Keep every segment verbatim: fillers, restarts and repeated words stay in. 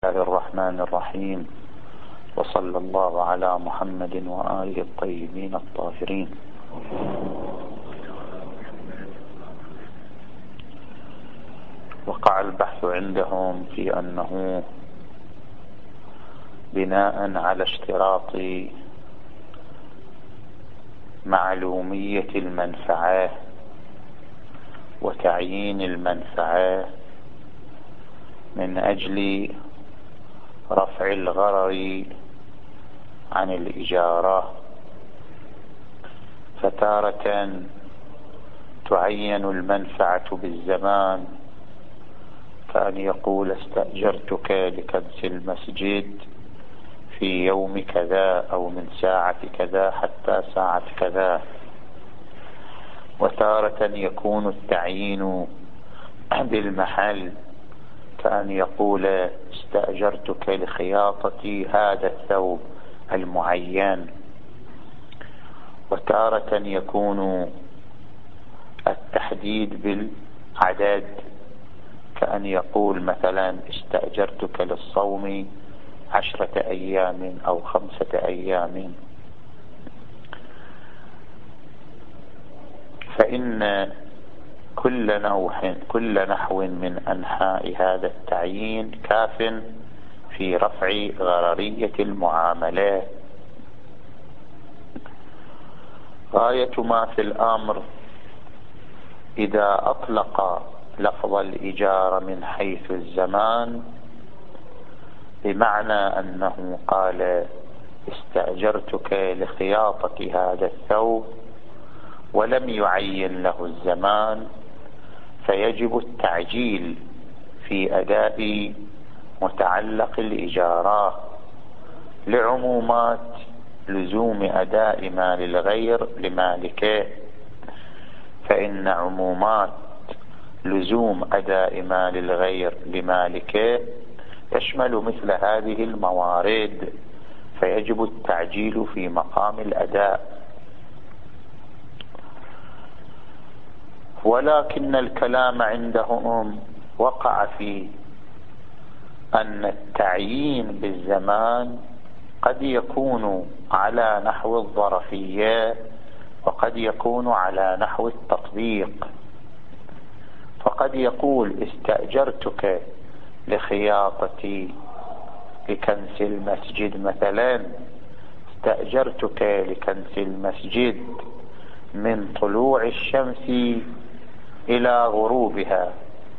الله الرحمن الرحيم، وصلى الله على محمد وآله الطيبين الطاهرين. وقع البحث عندهم في أنه بناء على اشتراط معلومية المنفعة وتعيين المنفعة من أجل رفع الغرر عن الإجارة، فتارة تعين المنفعة بالزمان، كأن يقول استأجرتك لكنس المسجد في يوم كذا أو من ساعة كذا حتى ساعة كذا. وتارة يكون التعيين بالمحل، كأن يقول استأجرتك لخياطة هذا الثوب المعين. وتارة يكون التحديد بالعدد، كأن يقول مثلا استأجرتك للصوم عشرة أيام أو خمسة أيام. فإن كل نوع كل نحو من أنحاء هذا التعيين كاف في رفع غررية المعاملات. غاية ما في الأمر إذا أطلق لفظ الإجارة من حيث الزمان، بمعنى أنه قال استأجرتك لخياطة هذا الثوب ولم يعين له الزمان، فيجب التعجيل في أداء متعلق الإجارة لعمومات لزوم أداء مال الغير لمالكه. فإن عمومات لزوم أداء مال الغير لمالكه تشمل مثل هذه الموارد، فيجب التعجيل في مقام الأداء. ولكن الكلام عندهم وقع في أن التعيين بالزمان قد يكون على نحو الظرفية وقد يكون على نحو التطبيق. فقد يقول استأجرتك لخياطة لكنس المسجد مثلا، استأجرتك لكنس المسجد من طلوع الشمس إلى غروبها،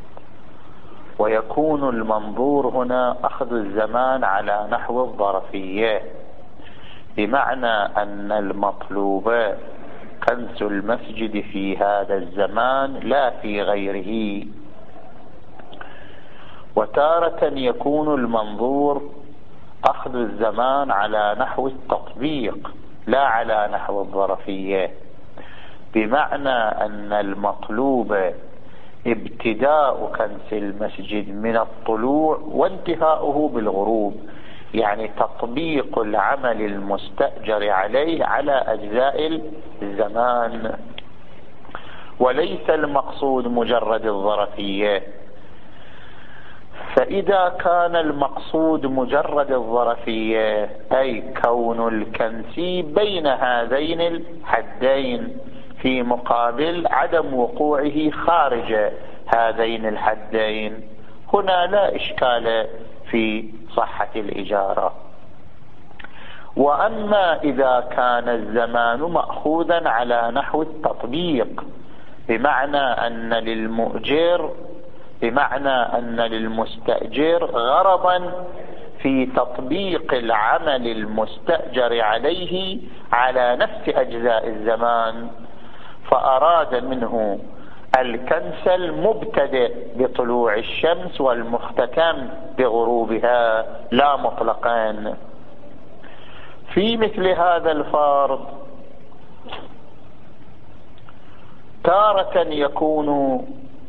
ويكون المنظور هنا أخذ الزمان على نحو الظرفية، بمعنى أن المطلوب كنس المسجد في هذا الزمان لا في غيره. وتارة يكون المنظور أخذ الزمان على نحو التطبيق لا على نحو الظرفية، بمعنى أن المطلوب ابتداء كنس المسجد من الطلوع وانتهاؤه بالغروب، يعني تطبيق العمل المستأجر عليه على أجزاء الزمان، وليس المقصود مجرد الظرفية. فإذا كان المقصود مجرد الظرفية، أي كون الكنس بين هذين الحدين في مقابل عدم وقوعه خارج هذين الحدين، هنا لا إشكال في صحة الإجارة. وأما إذا كان الزمان مأخوذا على نحو التطبيق، بمعنى أن للمؤجر بمعنى أن للمستأجر غرضا في تطبيق العمل المستأجر عليه على نفس أجزاء الزمان، فأراد منه الكنس المبتدئ بطلوع الشمس والمختتم بغروبها لا مطلقا. في مثل هذا الفرض تارة يكون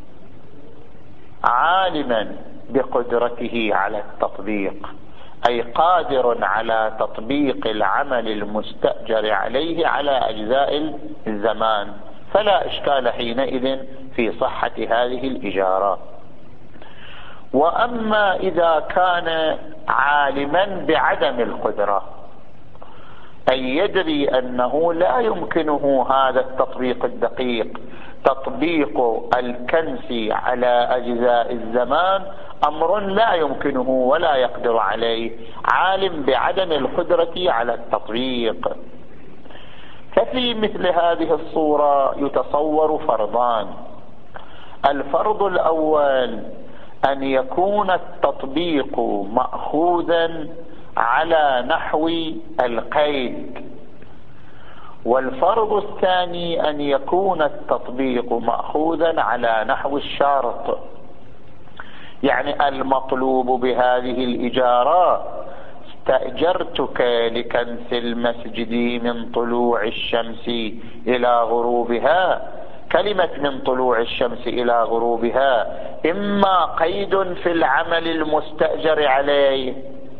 عالما بقدرته على التطبيق، أي قادر على تطبيق العمل المستأجر عليه على أجزاء الزمان، فلا إشكال حينئذ في صحة هذه الإجارة. وأما إذا كان عالما بعدم القدرة، أي يدري أنه لا يمكنه هذا التطبيق الدقيق، تطبيق الكنس على أجزاء الزمان أمر لا يمكنه ولا يقدر عليه، عالم بعدم القدرة على التطبيق. ففي مثل هذه الصورة يتصور فرضان: الفرض الأول أن يكون التطبيق مأخوذا على نحو القيد، والفرض الثاني أن يكون التطبيق مأخوذا على نحو الشرط. يعني المطلوب بهذه الإجارة: استأجرتك لكنس المسجد من طلوع الشمس إلى غروبها. كلمة من طلوع الشمس إلى غروبها إما قيد في العمل المستأجر عليه،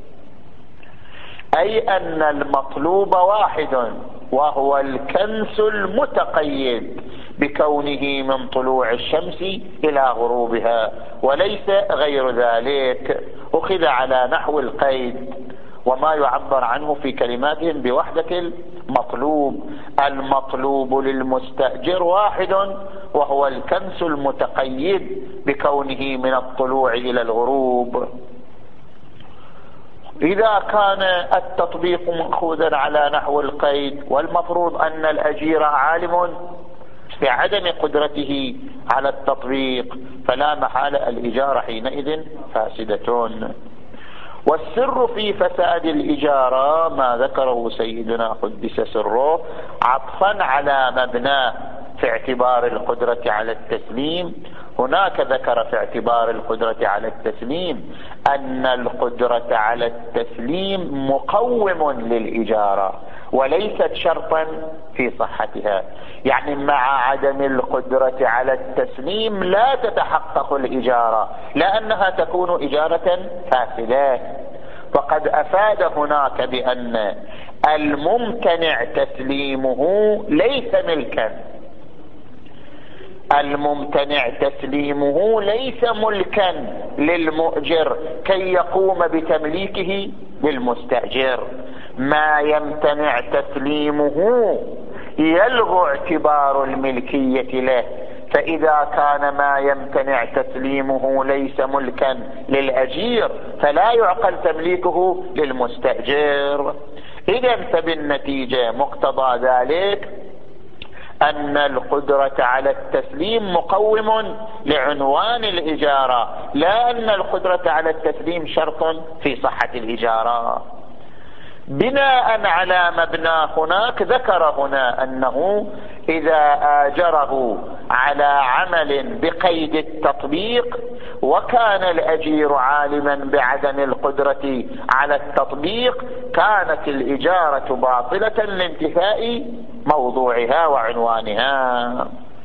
أي أن المطلوب واحد وهو الكنس المتقيد بكونه من طلوع الشمس إلى غروبها، وليس غير ذلك، أخذ على نحو القيد، وما يعبر عنه في كلماتهم بوحدة المطلوب. المطلوب للمستأجر واحد وهو الكنس المتقيد بكونه من الطلوع إلى الغروب. إذا كان التطبيق مأخوذا على نحو القيد، والمفروض أن الأجير عالم بعدم قدرته على التطبيق، فلا محالة الإجارة حينئذ فاسدة. والسر في فساد الإجارة ما ذكره سيدنا قدس سره عطفا على مبناه في اعتبار القدرة على التسليم. هناك ذكر في اعتبار القدرة على التسليم أن القدرة على التسليم مقوم للإجارة وليست شرطا في صحتها. يعني مع عدم القدرة على التسليم لا تتحقق الإجارة، لأنها تكون إجارة فاسدة. فقد أفاد هناك بأن الممتنع تسليمه ليس ملكا، الممتنع تسليمه ليس ملكا للمؤجر كي يقوم بتمليكه للمستأجر. ما يمتنع تسليمه يلغو اعتبار الملكية له، فإذا كان ما يمتنع تسليمه ليس ملكا للأجير فلا يعقل تمليكه للمستأجر. إذن فبالنتيجة مقتضى ذلك أن القدرة على التسليم مقوم لعنوان الإجارة، لا أن القدرة على التسليم شرط في صحة الإجارة. بناء على مبنى هناك ذكر هنا أنه إذا آجره على عمل بقيد التطبيق وكان الأجير عالما بعدم القدرة على التطبيق كانت الإجارة باطلة لانتفاء موضوعها وعنوانها.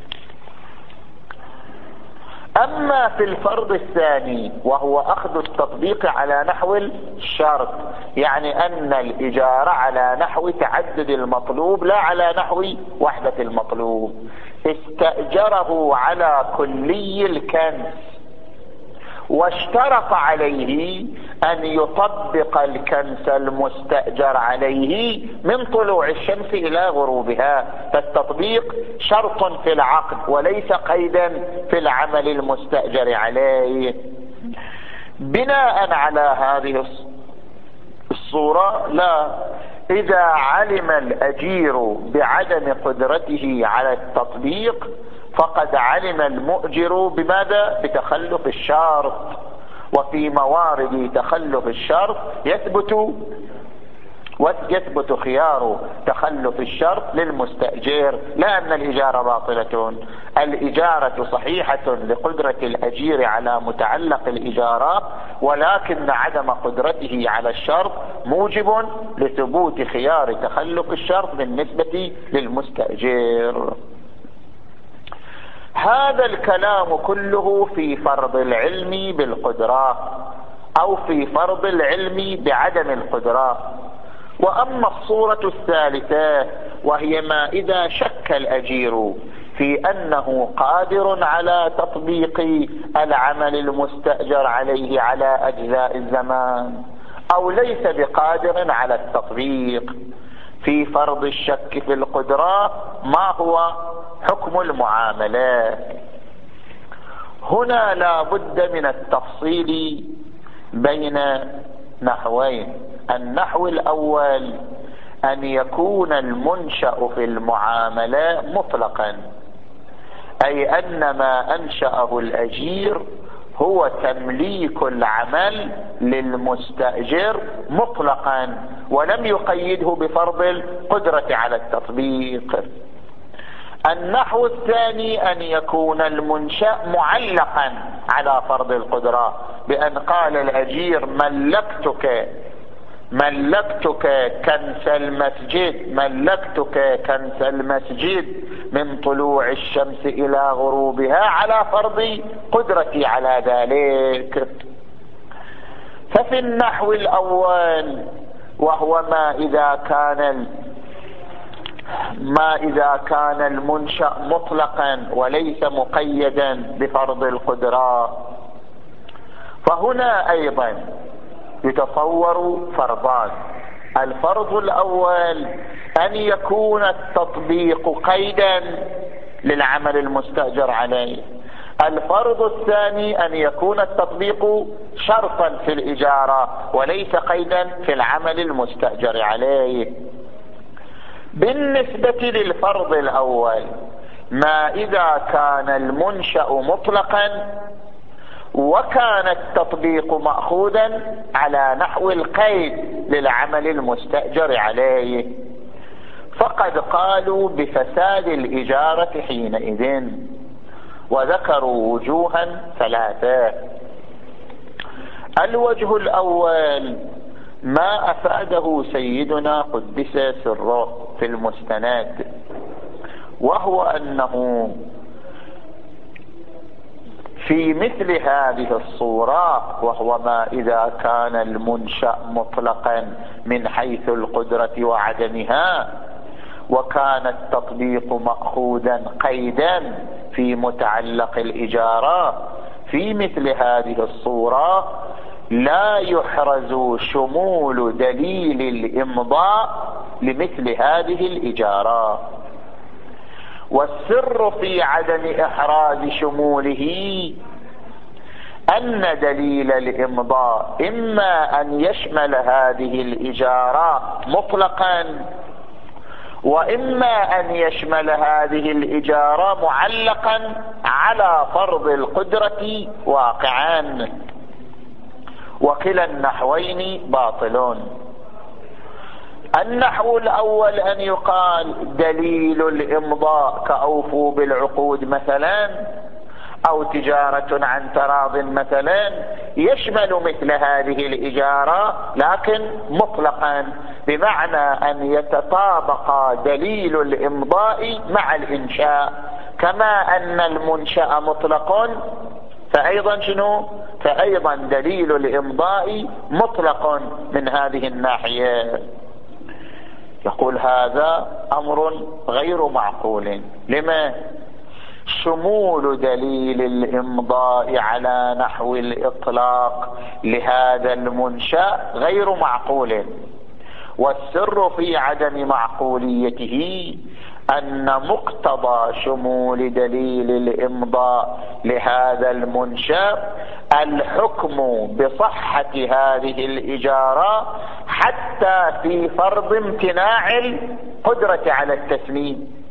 أما في الفرض الثاني وهو أخذ التطبيق على نحو الشرط، يعني أن الإجارة على نحو تعدد المطلوب لا على نحو وحدة المطلوب، استأجره على كلي الكنس واشترط عليه أن يطبق الكنس المستأجر عليه من طلوع الشمس إلى غروبها، فالتطبيق شرط في العقد وليس قيدا في العمل المستأجر عليه. بناء على هذه الصورة لا، إذا علم الأجير بعدم قدرته على التطبيق فقد علم المؤجر بماذا؟ بتخلف الشرط، وفي موارد تخلف الشرط يثبت ويثبت خيار تخلف الشرط للمستأجر، لا أن الإجارة باطلة. الإجارة صحيحة لقدرة الأجير على متعلق الإجارات، ولكن عدم قدرته على الشرط موجب لثبوت خيار تخلف الشرط بالنسبة للمستأجر. هذا الكلام كله في فرض العلم بالقدرة أو في فرض العلم بعدم القدرة. وأما الصورة الثالثة وهي ما إذا شك الأجير في أنه قادر على تطبيق العمل المستأجر عليه على أجزاء الزمان، أو ليس بقادر على التطبيق. في فرض الشك في القدرة ما هو حكم المعاملات؟ هنا لا بد من التفصيل بين نحوين. النحو الأول أن يكون المنشأ في المعاملة مطلقا، أي أن ما أنشأه الأجير هو تمليك العمل للمستأجر مطلقا، ولم يقيده بفرض القدرة على التطبيق. النحو الثاني أن يكون المنشأ معلقا على فرض القدرة، بأن قال الأجير ملكتك ملكتك كنس المسجد ملكتك كنس المسجد من طلوع الشمس إلى غروبها على فرض قدرتي على ذلك. ففي النحو الأول وهو ما إذا كان ما إذا كان المنشأ مطلقا وليس مقيدا بفرض القدرة، فهنا أيضا يتصور فرضان. الفرض الأول أن يكون التطبيق قيدا للعمل المستأجر عليه. الفرض الثاني أن يكون التطبيق شرطا في الإجارة وليس قيدا في العمل المستأجر عليه. بالنسبة للفرض الأول، ما إذا كان المنشأ مطلقا وكان التطبيق مأخوذا على نحو القيد للعمل المستأجر عليه، فقد قالوا بفساد الإجارة حينئذ، وذكروا وجوها ثلاثة. الوجه الأول ما أفاده سيدنا قدس سره في المستند، وهو أنه في مثل هذه الصورة، وهو ما إذا كان المنشأ مطلقا من حيث القدرة وعدمها، وكان التطبيق مأخوذا قيدا في متعلق الإجارة، في مثل هذه الصورة لا يحرز شمول دليل الإمضاء لمثل هذه الإجارة. والسر في عدم إحراز شموله أن دليل الإمضاء إما أن يشمل هذه الإجارة مطلقا، وإما أن يشمل هذه الإجارة معلقا على فرض القدرة واقعا، وكلا النحوين باطلون. النحو الأول أن يقال دليل الإمضاء كأوفوا بالعقود مثلا، أو تجارة عن تراض مثلا، يشمل مثل هذه الإجارة لكن مطلقا، بمعنى أن يتطابق دليل الإمضاء مع الإنشاء، كما أن المنشأ مطلق فأيضا شنو؟ فأيضا دليل الإمضاء مطلق من هذه الناحية. يقول هذا أمر غير معقول. لما؟ شمول دليل الإمضاء على نحو الإطلاق لهذا المنشأ غير معقول، والسر في عدم معقوليته أن مقتضى شمول دليل الإمضاء لهذا المنشأ الحكم بصحة هذه الإجارة حتى في فرض امتناع القدرة على التسليم،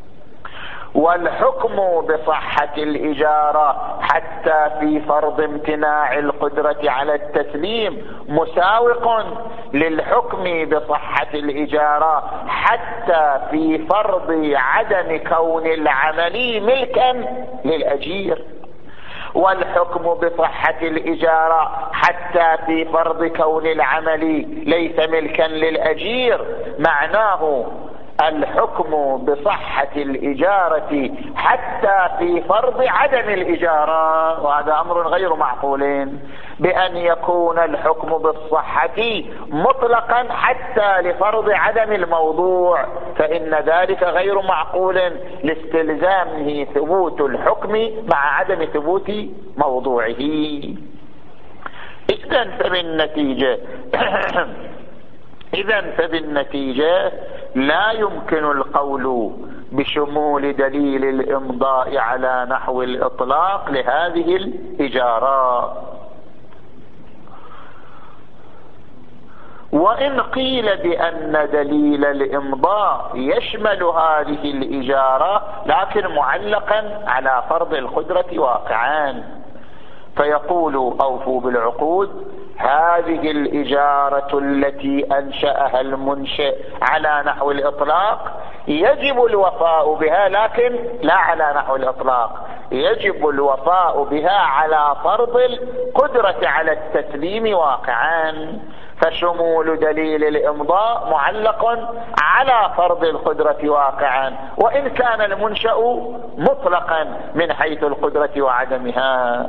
والحكم بصحة الإجارة حتى في فرض امتناع القدرة على التسليم مساوق للحكم بصحة الإجارة حتى في فرض عدم كون العمل ملكا للأجير، والحكم بصحة الإجارة حتى في فرض كون العمل ليس ملكا للأجير، معناه الحكم بصحة الإجارة حتى في فرض عدم الإجارة، وهذا أمر غير معقول، بأن يكون الحكم بالصحة مطلقا حتى لفرض عدم الموضوع، فإن ذلك غير معقول لاستلزامه ثبوت الحكم مع عدم ثبوت موضوعه. إذن فبالنتيجة إذن فبالنتيجة لا يمكن القول بشمول دليل الإمضاء على نحو الإطلاق لهذه الإجارات. وإن قيل بأن دليل الإمضاء يشمل هذه الإجارة لكن معلقا على فرض القدرة واقعان، فيقول أوفوا بالعقود هذه الإجارة التي أنشأها المنشئ على نحو الإطلاق يجب الوفاء بها، لكن لا على نحو الإطلاق، يجب الوفاء بها على فرض القدرة على التسليم واقعا، فشمول دليل الإمضاء معلق على فرض القدرة واقعا وإن كان المنشأ مطلقا من حيث القدرة وعدمها.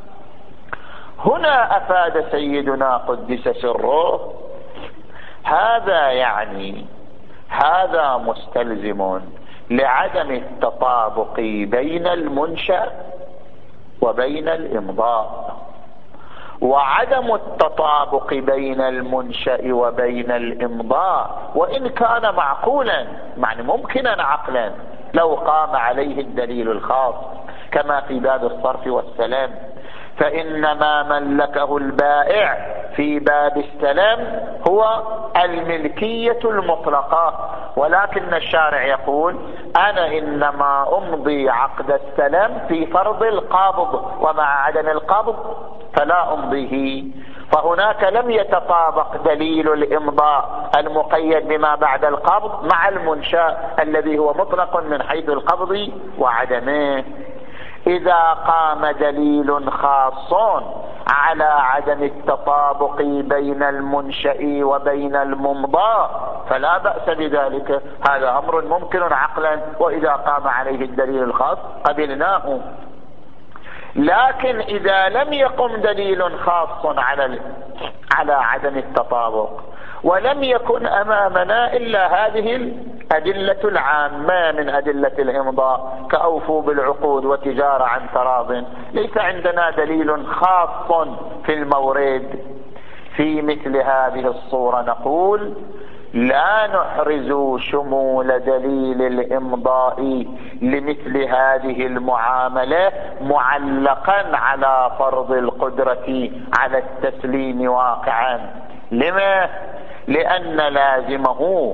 هنا أفاد سيدنا قدس سره هذا يعني هذا مستلزم لعدم التطابق بين المنشأ وبين الإمضاء، وعدم التطابق بين المنشأ وبين الإمضاء وإن كان معقولا، يعني ممكنا عقلا لو قام عليه الدليل الخاص كما في باب الصرف والسلام، فإنما ملكه البائع في باب السلام هو الملكية المطلقة، ولكن الشارع يقول أنا إنما أمضي عقد السلام في فرض القابض ومع عدم القابض فلا أمضيه، فهناك لم يتطابق دليل الإمضاء المقيد بما بعد القبض مع المنشأ الذي هو مطلق من حيث القبض وعدمه. إذا قام دليل خاص على عدم التطابق بين المنشأ وبين الممضى فلا بأس بذلك، هذا أمر ممكن عقلا، وإذا قام عليه الدليل الخاص قبلناه. لكن إذا لم يقم دليل خاص على على عدم التطابق ولم يكن أمامنا إلا هذه الأدلة العامة من أدلة الإمضاء كأوفوا بالعقود وتجارة عن تراض، ليس عندنا دليل خاص في المورد، في مثل هذه الصورة نقول لا نحرز شمول دليل الإمضاء لمثل هذه المعاملة معلقا على فرض القدرة على التسليم واقعا. لما؟ لأن لازمه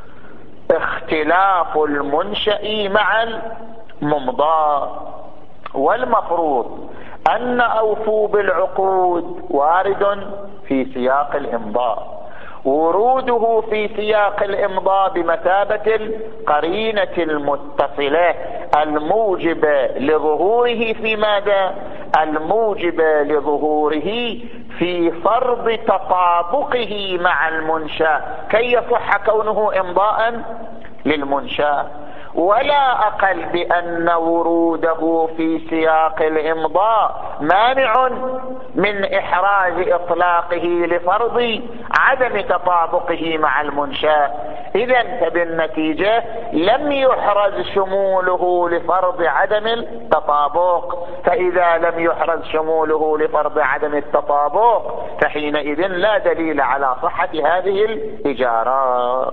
اختلاف المنشأ مع الممضى، والمفروض أن أوفوا بالعقود وارد في سياق الإمضاء، وروده في سياق الإمضاء بمثابة القرينة المتصلة الموجبة لظهوره في ماذا؟ الموجبة لظهوره في فرض تطابقه مع المنشأ كي يصح كونه إمضاء للمنشأ، ولا أقل بأن وروده في سياق الإمضاء مانع من إحراز إطلاقه لفرض عدم تطابقه مع المنشأ. إذن فبالنتيجة لم يحرز شموله لفرض عدم التطابق، فإذا لم يحرز شموله لفرض عدم التطابق فحينئذ لا دليل على صحة هذه الإجارات.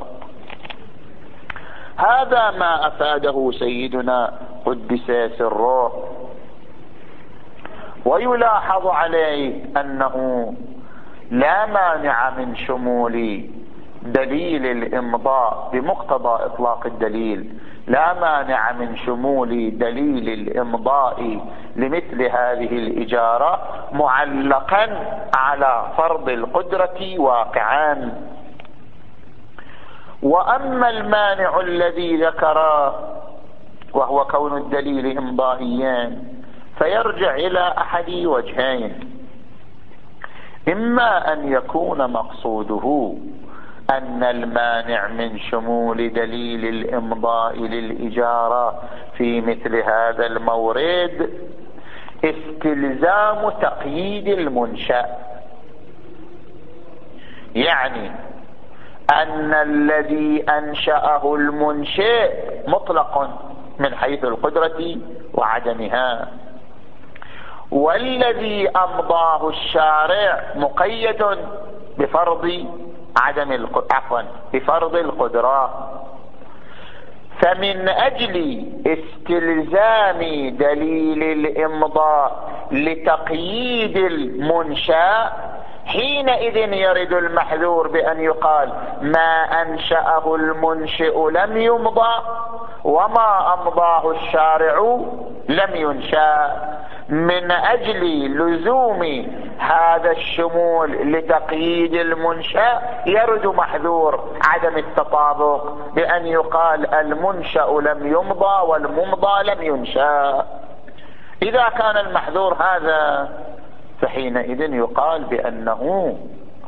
هذا ما أفاده سيدنا قدس سره. ويلاحظ عليه أنه لا مانع من شمول دليل الإمضاء بمقتضى إطلاق الدليل، لا مانع من شمول دليل الإمضاء لمثل هذه الإجارة معلقا على فرض القدرة واقعا. وأما المانع الذي ذكره وهو كون الدليل إمضائيا فيرجع إلى أحد وجهين: إما أن يكون مقصوده أن المانع من شمول دليل الإمضاء للإجارة في مثل هذا المورد استلزام تقييد المنشأ، يعني أن الذي أنشأه المنشئ مطلق من حيث القدرة وعدمها، والذي أمضاه الشارع مقيد بفرض عدم عفوا بفرض القدرة. فمن أجل استلزام دليل الإمضاء لتقييد المنشأ حينئذ يرد المحذور بأن يقال ما أنشأه المنشئ لم يمضى وما أمضاه الشارع لم ينشأ. من أجل لزوم هذا الشمول لتقييد المنشأ يرد محذور عدم التطابق بأن يقال المنشأ لم يمضى والممضى لم ينشأ. إذا كان المحذور هذا فحينئذ يقال بأنه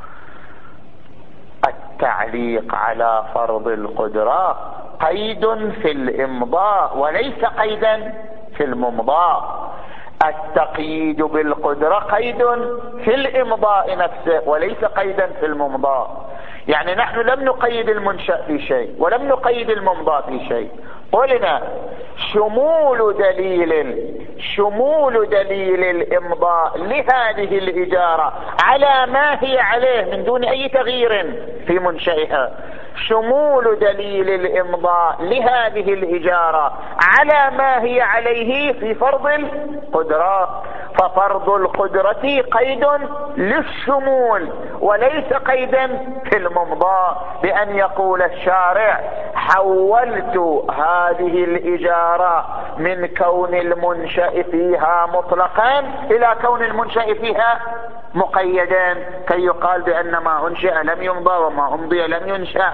التعليق على فرض القدرة قيد في الإمضاء وليس قيدا في الممضاء. التقييد بالقدرة قيد في الإمضاء نفسه وليس قيدا في الممضاء. يعني نحن لم نقيد المنشأ في شيء ولم نقيد الممضاء في شيء، قلنا شمول دليل شمول دليل الإمضاء لهذه الإجارة على ما هي عليه من دون أي تغيير في منشئها، شمول دليل الإمضاء لهذه الإجارة على ما هي عليه في فرض القدرة. ففرض القدرة قيد للشمول وليس قيدا في الممضاء، بأن يقول الشارع حولت هذه الإجارة من كون المنشأ فيها مطلقا إلى كون المنشأ فيها مقيدا، كي يقال بأن ما أنشأ لم يمضى وما أمضي لم ينشأ.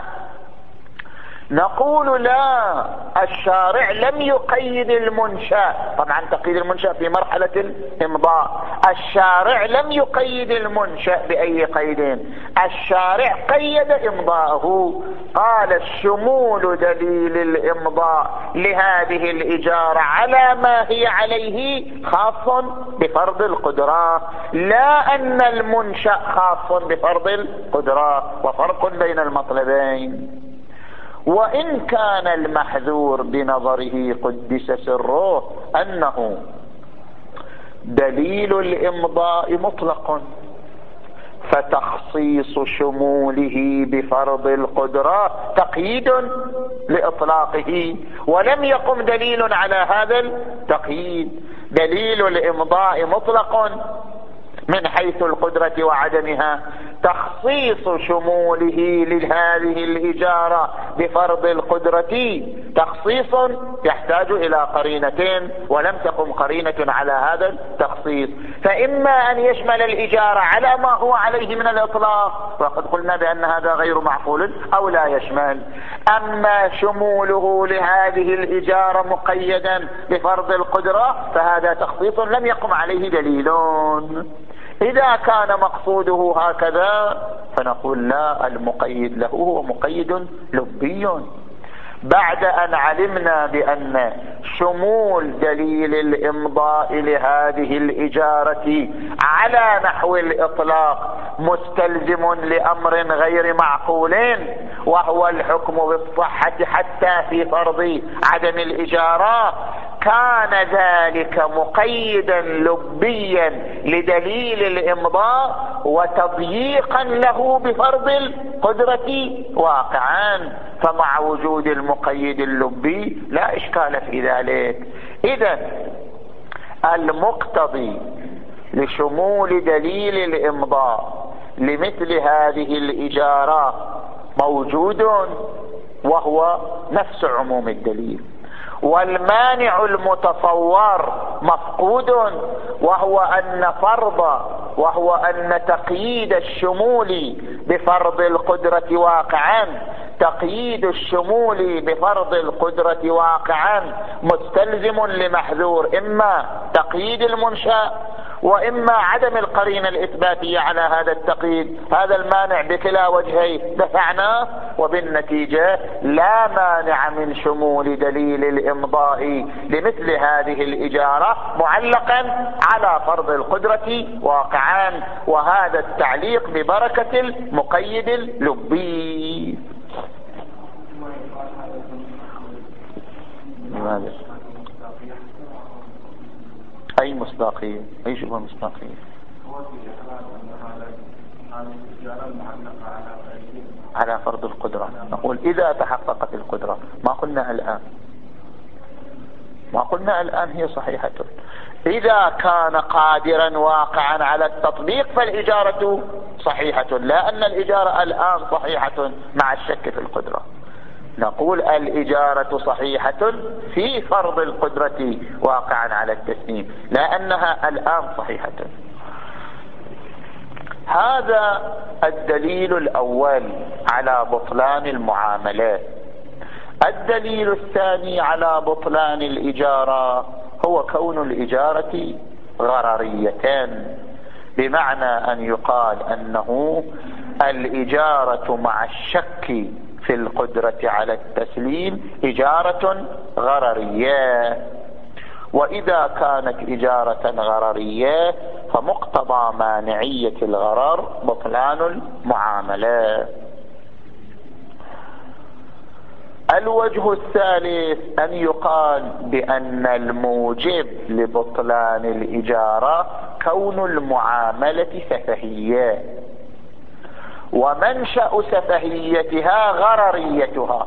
نقول لا، الشارع لم يقيد المنشأ، طبعا تقييد المنشأ في مرحلة الإمضاء، الشارع لم يقيد المنشأ بأي قيد، الشارع قيد إمضاءه. قال الشمول دليل الإمضاء لهذه الإجارة على ما هي عليه خاص بفرض القدرة، لا أن المنشأ خاص بفرض القدرة، وفرق بين المطلبين. وإن كان المحذور بنظره قدس سره أنه دليل الإمضاء مطلق، فتخصيص شموله بفرض القدرة تقييد لإطلاقه، ولم يقم دليل على هذا التقييد. دليل الإمضاء مطلق من حيث القدرة وعدمها، تخصيص شموله لهذه الإجارة بفرض القدرة تخصيص يحتاج إلى قرينتين، ولم تقم قرينة على هذا التخصيص، فإما أن يشمل الإجارة على ما هو عليه من الإطلاق، وقد قلنا بأن هذا غير معقول، أو لا يشمل. أما شموله لهذه الإجارة مقيدا بفرض القدرة فهذا تخصيص لم يقم عليه دليل. إذا كان مقصوده هكذا فنقول لا، المقيد له هو مقيد لبي. بعد أن علمنا بأن شمول دليل الإمضاء لهذه الإجارة على نحو الإطلاق مستلزم لأمر غير معقول، وهو الحكم بالصحة حتى في فرض عدم الإجارة، كان ذلك مقيدا لبيا لدليل الإمضاء وتضييقا له بفرض القدرة واقعا. فمع وجود المقيد اللبي لا إشكال في ذلك. إذن المقتضي لشمول دليل الإمضاء لمثل هذه الإجارة موجود وهو نفس عموم الدليل، والمانع المتصور مفقود وهو أن فرض وهو أن تقييد الشمول بفرض القدرة واقعا تقييد الشمول بفرض القدرة واقعا مستلزم لمحذور، إما تقييد المنشأ وإما عدم القرينة الإثباتية على هذا التقييد. هذا المانع بكلا وجهيه دفعناه، وبالنتيجة لا مانع من شمول دليل الإمضاء لمثل هذه الإجارة معلقا على فرض القدرة واقعا، وهذا التعليق ببركة المقيد اللبي. أي مصداقية؟ أي شبه مصداقية؟ على فرض القدرة. نقول إذا تحققت القدرة، ما قلنا الآن، ما قلنا الآن هي صحيحة. إذا كان قادرا واقعا على التطبيق فالإجارة صحيحة، لا أن الإجارة الآن صحيحة مع الشك في القدرة. نقول الإجارة صحيحة في فرض القدرة واقعا على التسليم، لا أنها الآن صحيحة. هذا الدليل الأول على بطلان المعاملات. الدليل الثاني على بطلان الإجارة هو كون الإجارة غرريتان، بمعنى أن يقال أنه الإجارة مع الشك في القدرة على التسليم إجارة غررية. وإذا كانت إجارة غررية فمقتضى مانعية الغرر بطلان المعاملة. الوجه الثالث أن يقال بأن الموجب لبطلان الإجارة كون المعاملة سفهية، ومنشأ سفهيتها غرريتها.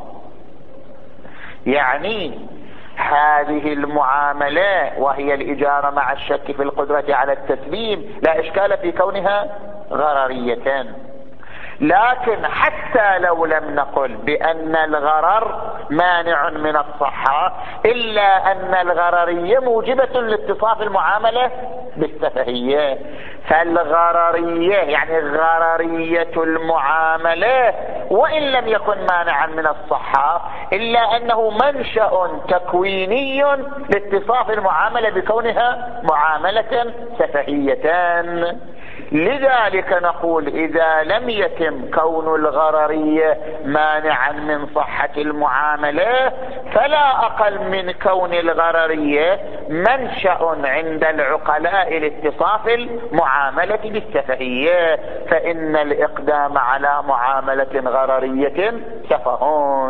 يعني هذه المعاملة وهي الإجارة مع الشك في القدرة على التسليم لا إشكال في كونها غرريتان، لكن حتى لو لم نقل بأن الغرر مانع من الصحة، إلا أن الغررية موجبة لاتصاف المعاملة بالسفهية. فالغررية يعني غررية المعاملة وإن لم يكن مانعا من الصحة، إلا أنه منشأ تكويني لاتصاف المعاملة بكونها معاملة سفهيتان. لذلك نقول إذا لم يتم كون الغررية مانعا من صحة المعاملة، فلا أقل من كون الغررية منشأ عند العقلاء لاتصاف المعاملة بالسفهية، فإن الإقدام على معاملة غررية سفه.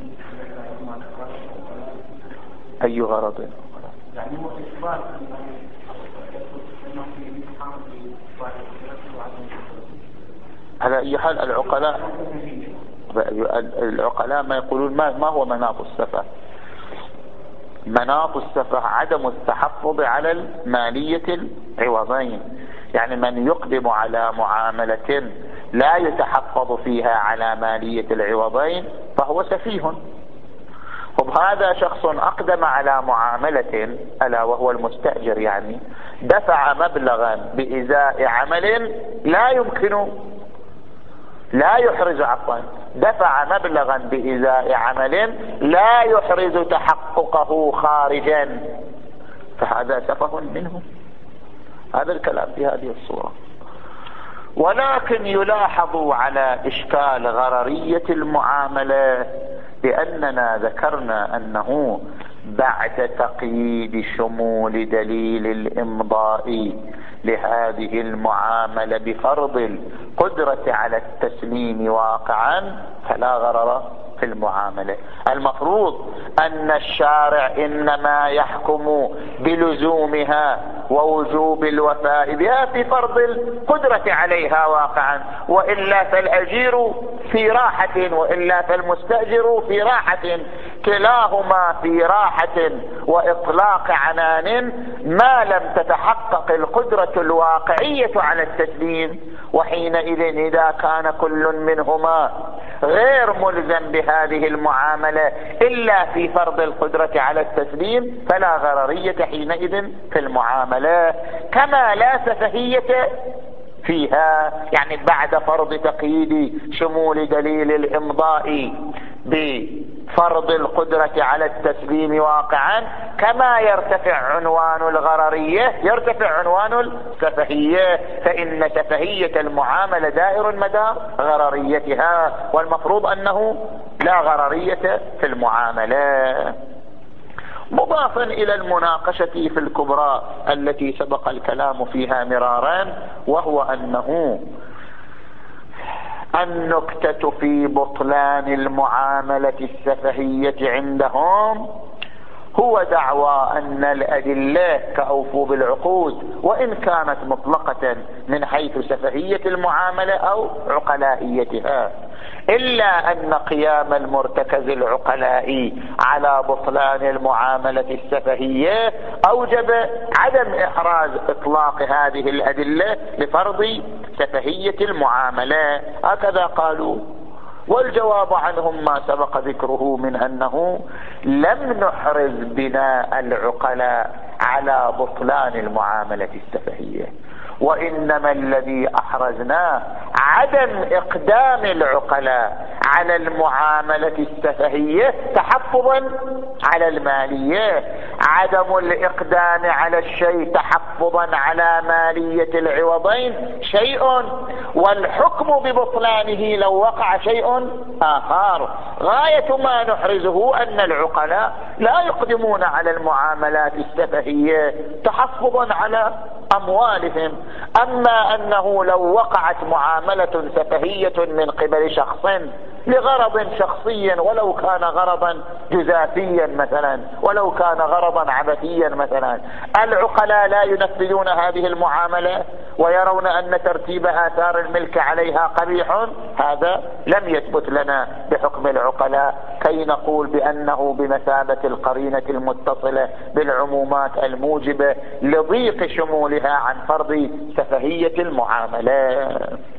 أي غرض؟ يعني هو إثبات على أي حال العقلاء العقلاء ما يقولون ما هو مناط السفه؟ مناط السفه عدم التحفظ على المالية العوضين. يعني من يقدم على معاملة لا يتحفظ فيها على مالية العوضين فهو سفيه. وبهذا شخص أقدم على معاملة ألا وهو المستأجر، يعني دفع مبلغا بإزاء عمل لا يمكن لا يحرز عفوا دفع مبلغا بإزاء عمل لا يحرز تحققه خارجا، فهذا سفه منه. هذا الكلام في هذه الصورة. ولكن يلاحظ على إشكال غررية المعاملة لأننا ذكرنا أنه بعد تقييد شمول دليل الإمضاء لهذه المعاملة بفرض القدرة على التسليم واقعا فلا غرر في المعاملة. المفروض أن الشارع إنما يحكم بلزومها ووجوب الوفاء بها في فرض القدرة عليها واقعا، وإلا فالأجير في راحة وإلا فالمستأجر في راحة، كلاهما في راحة وإطلاق عنان ما لم تتحقق القدرة الواقعية على التسليم. وحينئذ إذا كان كل منهما غير ملزم بهذه المعاملة إلا في فرض القدرة على التسليم فلا غررية حينئذ في المعاملة، كما لا سفهية فيها. يعني بعد فرض تقييد شمول دليل الإمضاء بفرض القدرة على التسليم واقعا، كما يرتفع عنوان الغررية يرتفع عنوان السفهية، فإن سفهية المعاملة دائر مدار غرريتها، والمفروض أنه لا غررية في المعاملة. مضافا إلى المناقشة في الكبرى التي سبق الكلام فيها مرارا، وهو أنه النكتة في بطلان المعاملة السفهية عندهم هو دعوى أن الأدلة كأوفوا بالعقود وإن كانت مطلقة من حيث سفهية المعاملة أو عقلائيتها، إلا أن قيام المرتكز العقلائي على بطلان المعاملة السفهية أوجب عدم إحراز إطلاق هذه الأدلة لفرض سفهية المعاملة، هكذا قالوا. والجواب عنهم ما سبق ذكره من أنه لم نحرز بناء العقلاء على بطلان المعاملة السفهية، وإنما الذي أحرزناه عدم إقدام العقلاء على المعاملة السفهية تحفظا على المالية. عدم الإقدام على الشيء تحفظا على مالية العوضين شيء، والحكم ببطلانه لو وقع شيء آخر. غاية ما نحرزه أن العقلاء لا يقدمون على المعاملات السفهية تحفظا على أموالهم، أما أنه لو وقعت معاملة سفهية من قبل شخص لغرض شخصي، ولو كان غرضا جزافيا مثلا، ولو كان غرضا عبثيا مثلا، العقلاء لا ينفذون هذه المعاملة ويرون أن ترتيب آثار الملك عليها قبيح، هذا لم يثبت لنا بحكم العقلاء كي نقول بأنه بمثابة القرينة المتصلة بالعمومات الموجبة لضيق شمولها عن فرض سفهية المعاملة.